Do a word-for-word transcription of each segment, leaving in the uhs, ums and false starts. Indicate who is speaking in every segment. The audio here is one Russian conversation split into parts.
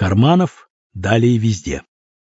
Speaker 1: Карманов далее везде.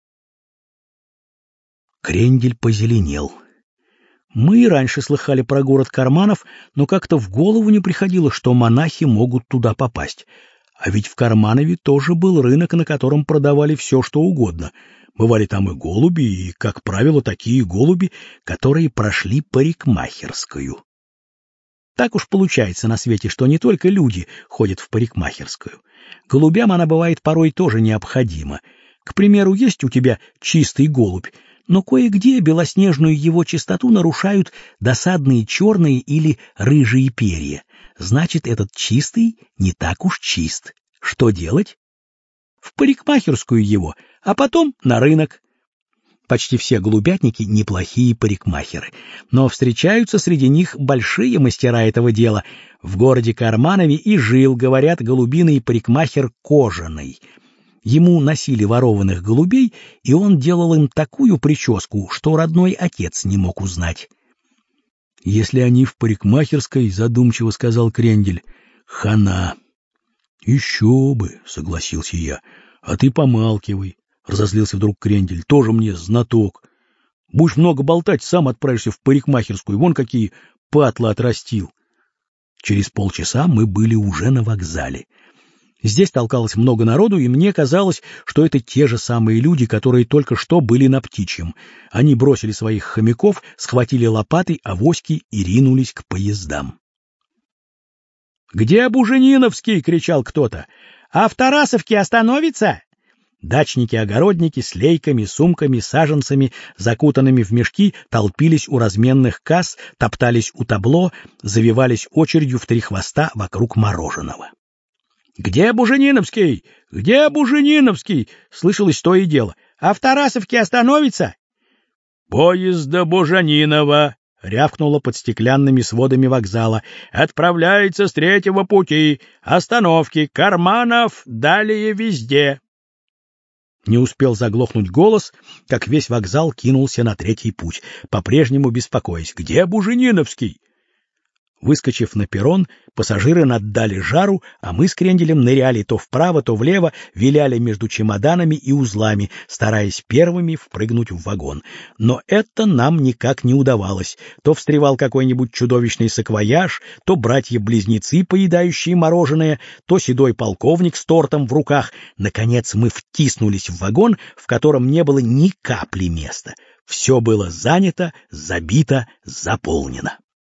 Speaker 1: Крендель позеленел. Мы и раньше слыхали про город Карманов, но как-то в голову не приходило, что монахи могут туда попасть. А ведь в Карманове тоже был рынок, на котором продавали все, что угодно. Бывали там и голуби, и, как правило, такие голуби, которые прошли парикмахерскую. Так уж получается на свете, что не только люди ходят в парикмахерскую. Голубям она бывает порой тоже необходима. К примеру, есть у тебя чистый голубь, но кое-где белоснежную его чистоту нарушают досадные черные или рыжие перья. Значит, этот чистый не так уж чист. Что делать? В парикмахерскую его, а потом на рынок. Почти все голубятники неплохие парикмахеры, но встречаются среди них большие мастера этого дела. В городе Карманове и жил, говорят, голубиный парикмахер Кожаный. Ему носили ворованных голубей, и он делал им такую прическу, что родной отец не мог узнать. — Если они в парикмахерской, — задумчиво сказал Крендель, — хана. — Еще бы, — согласился я, — а ты помалкивай. — разозлился вдруг Крендель. — Тоже мне знаток. Будешь много болтать, сам отправишься в парикмахерскую. Вон какие патлы отрастил. Через полчаса мы были уже на вокзале. Здесь толкалось много народу, и мне казалось, что это те же самые люди, которые только что были на Птичьем. Они бросили своих хомяков, схватили лопаты, авоськи и ринулись к поездам. — Где Бужениновский? — кричал кто-то. — А в Тарасовке остановится? Дачники-огородники с лейками, сумками, саженцами, закутанными в мешки, толпились у разменных касс, топтались у табло, завивались очередью в три хвоста вокруг мороженого. — Где Бужениновский? Где Бужениновский? — слышалось то и дело. — А в Тарасовке остановится? — Поезд до Буженинова! — рявкнуло под стеклянными сводами вокзала. — Отправляется с третьего пути. Остановки Карманов, далее везде. Не успел заглохнуть голос, как весь вокзал кинулся на третий путь, по-прежнему беспокоясь. Где Бужениновский? Выскочив на перрон, пассажиры наддали жару, а мы с Кренделем ныряли то вправо, то влево, виляли между чемоданами и узлами, стараясь первыми впрыгнуть в вагон. Но это нам никак не удавалось. То встревал какой-нибудь чудовищный саквояж, то братья-близнецы, поедающие мороженое, то седой полковник с тортом в руках. Наконец мы втиснулись в вагон, в котором не было ни капли места. Все было занято, забито, заполнено.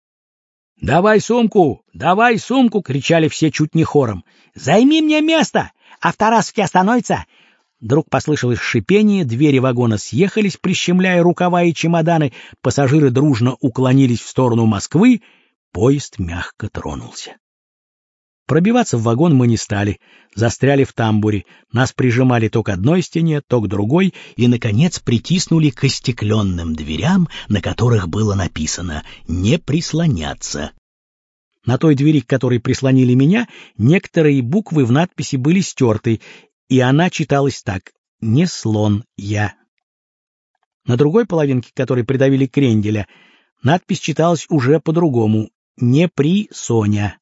Speaker 1: «Давай сумку! Давай сумку!» — кричали все чуть не хором. «Займи мне место! А в Тарасовке остановится!» Вдруг послышалось шипение, двери вагона съехались, прищемляя рукава и чемоданы, пассажиры дружно уклонились в сторону Москвы, поезд мягко тронулся. Пробиваться в вагон мы не стали, застряли в тамбуре, нас прижимали то к одной стене, то к другой и, наконец, притиснули к остекленным дверям, на которых было написано «Не прислоняться». На той двери, к которой прислонили меня, некоторые буквы в надписи были стерты, и она читалась так: «Не слон я». На другой половинке, которой придавили Кренделя, надпись читалась уже по-другому: «Не при Соня».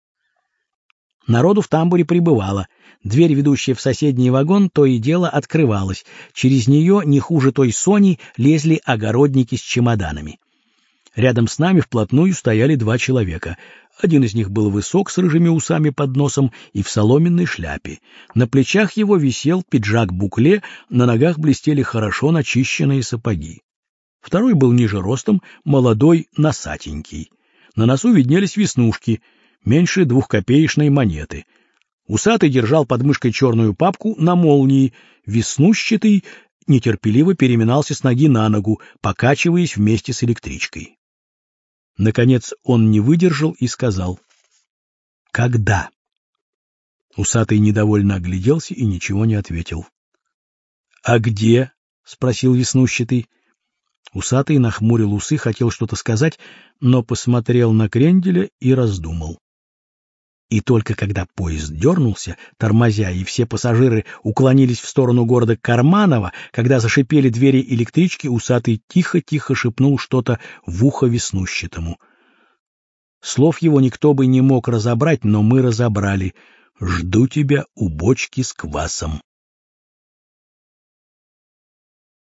Speaker 1: Народу в тамбуре прибывало. Дверь, ведущая в соседний вагон, то и дело открывалась. Через нее, не хуже той Сони, лезли огородники с чемоданами. Рядом с нами вплотную стояли два человека. Один из них был высок, с рыжими усами под носом и в соломенной шляпе. На плечах его висел пиджак-букле, на ногах блестели хорошо начищенные сапоги. Второй был ниже ростом, молодой, носатенький. На носу виднелись веснушки, меньше двухкопеечной монеты. Усатый держал под мышкой черную папку на молнии, веснущатый нетерпеливо переминался с ноги на ногу, покачиваясь вместе с электричкой. Наконец он не выдержал и сказал: «Когда?» Усатый недовольно огляделся и ничего не ответил. «А где?» — спросил веснущатый. Усатый нахмурил усы, хотел что-то сказать, но посмотрел на Кренделя и раздумал. И только когда поезд дернулся, тормозя, и все пассажиры уклонились в сторону города Карманова, когда зашипели двери электрички, усатый тихо-тихо шепнул что-то в ухо веснущатому. Слов его никто бы не мог разобрать, но мы разобрали: «Жду тебя у бочки с квасом».